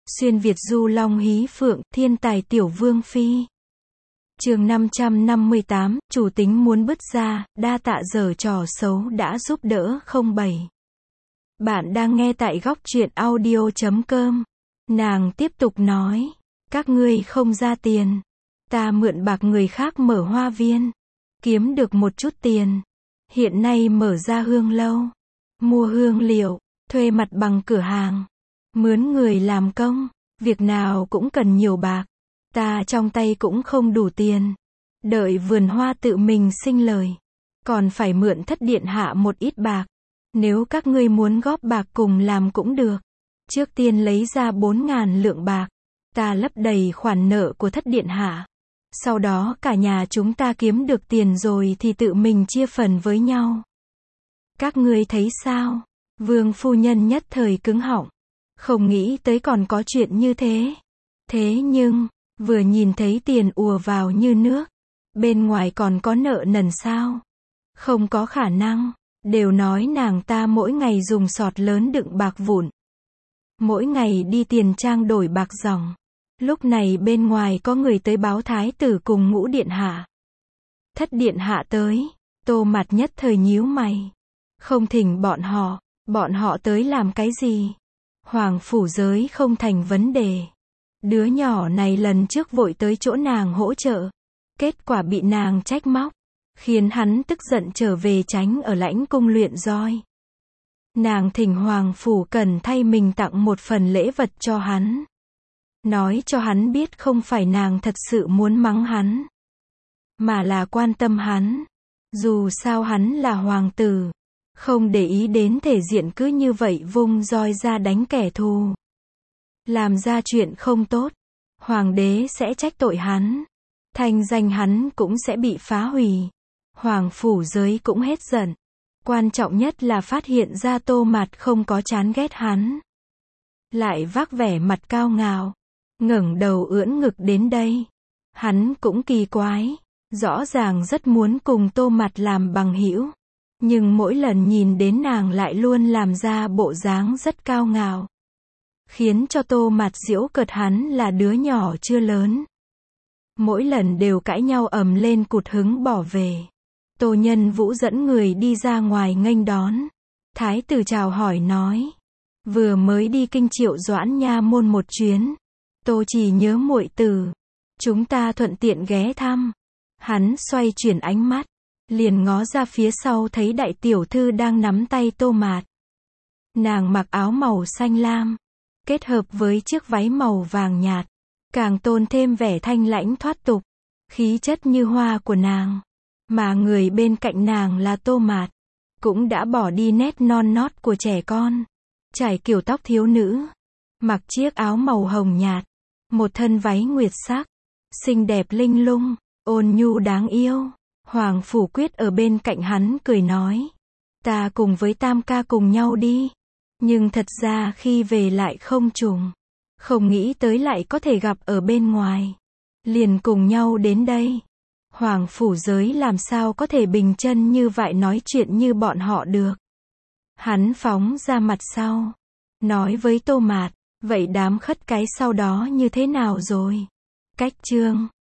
Xuyên Việt du long hí phượng, thiên tài tiểu vương phi. Chương 558, chủ tính muốn bứt ra, đa tạ giở trò xấu đã giúp đỡ 07. Bạn đang nghe tại góc truyện audio.com. Nàng tiếp tục nói, các ngươi không ra tiền, ta mượn bạc người khác mở hoa viên, kiếm được một chút tiền. Hiện nay mở ra hương lâu, mua hương liệu, thuê mặt bằng cửa hàng, mướn người làm công, việc nào cũng cần nhiều bạc. Ta trong tay cũng không đủ tiền, đợi vườn hoa tự mình sinh lời, còn phải mượn thất điện hạ một ít bạc. Nếu các ngươi muốn góp bạc cùng làm cũng được. Trước tiên lấy ra 4.000 lượng bạc, ta lấp đầy khoản nợ của thất điện hạ. Sau đó cả nhà chúng ta kiếm được tiền rồi thì tự mình chia phần với nhau. Các ngươi thấy sao? Vương phu nhân nhất thời cứng họng, không nghĩ tới còn có chuyện như thế. Thế nhưng, vừa nhìn thấy tiền ùa vào như nước, bên ngoài còn có nợ nần sao? Không có khả năng, đều nói nàng ta mỗi ngày dùng sọt lớn đựng bạc vụn. Mỗi ngày đi tiền trang đổi bạc ròng. Lúc này bên ngoài có người tới báo thái tử cùng ngũ điện hạ. Thất điện hạ tới, Tô Mặt nhất thời nhíu mày. Không thỉnh bọn họ tới làm cái gì? Hoàng phủ giới không thành vấn đề. Đứa nhỏ này lần trước vội tới chỗ nàng hỗ trợ, kết quả bị nàng trách móc, khiến hắn tức giận trở về tránh ở lãnh cung luyện roi. Nàng thỉnh Hoàng phủ cần thay mình tặng một phần lễ vật cho hắn, nói cho hắn biết không phải nàng thật sự muốn mắng hắn, mà là quan tâm hắn. Dù sao hắn là hoàng tử, không để ý đến thể diện cứ như vậy vung roi ra đánh kẻ thù. Làm ra chuyện không tốt, hoàng đế sẽ trách tội hắn, thanh danh hắn cũng sẽ bị phá hủy. Hoàng phủ giới cũng hết giận. Quan trọng nhất là phát hiện ra Tô Mạt không có chán ghét hắn, lại vác vẻ mặt cao ngạo, ngẩng đầu ưỡn ngực đến đây. Hắn cũng kỳ quái, rõ ràng rất muốn cùng Tô Mạt làm bằng hữu, nhưng mỗi lần nhìn đến nàng lại luôn làm ra bộ dáng rất cao ngạo, khiến cho Tô Mạt giễu cợt hắn là đứa nhỏ chưa lớn. Mỗi lần đều cãi nhau ầm lên cụt hứng bỏ về. Tô Nhân Vũ dẫn người đi ra ngoài nghênh đón. Thái tử chào hỏi nói, vừa mới đi kinh Triệu Doãn nha môn một chuyến, Tô chỉ nhớ muội tử, chúng ta thuận tiện ghé thăm. Hắn xoay chuyển ánh mắt, liền ngó ra phía sau thấy đại tiểu thư đang nắm tay Tô Mạt. Nàng mặc áo màu xanh lam, kết hợp với chiếc váy màu vàng nhạt, càng tôn thêm vẻ thanh lãnh thoát tục, khí chất như hoa của nàng. Mà người bên cạnh nàng là Tô Mạt, cũng đã bỏ đi nét non nót của trẻ con, trải kiểu tóc thiếu nữ, mặc chiếc áo màu hồng nhạt, một thân váy nguyệt sắc, xinh đẹp linh lung, ôn nhu đáng yêu. Hoàng phủ quyết ở bên cạnh hắn cười nói, ta cùng với Tam ca cùng nhau đi. Nhưng thật ra khi về lại không trùng, không nghĩ tới lại có thể gặp ở bên ngoài, liền cùng nhau đến đây. Hoàng phủ giới làm sao có thể bình chân như vậy nói chuyện như bọn họ được. Hắn phóng ra mặt sau, nói với Tô Mạt, vậy đám khất cái sau đó như thế nào rồi? Cách chương